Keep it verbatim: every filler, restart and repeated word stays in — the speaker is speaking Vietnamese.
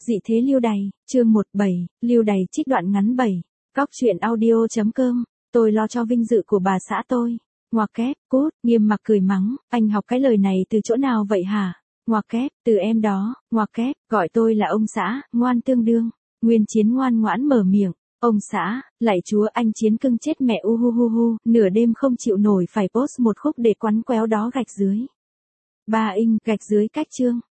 Dị thế lưu đày, chương một bảy, lưu đày trích đoạn ngắn bảy. Cóc truyện audio chấm com, tôi lo cho vinh dự của bà xã tôi. Ngoặc kép, cút, Nghiêm Mặc cười mắng, anh học cái lời này từ chỗ nào vậy hả? Ngoặc kép, từ em đó, ngoặc kép, gọi tôi là ông xã, ngoan tương đương. Nguyên Chiến ngoan ngoãn mở miệng, ông xã, lạy chúa anh Chiến cưng chết mẹ u hu hu hu, nửa đêm không chịu nổi phải post một khúc để quắn quéo đó gạch dưới. Ba inch, gạch dưới cách chương.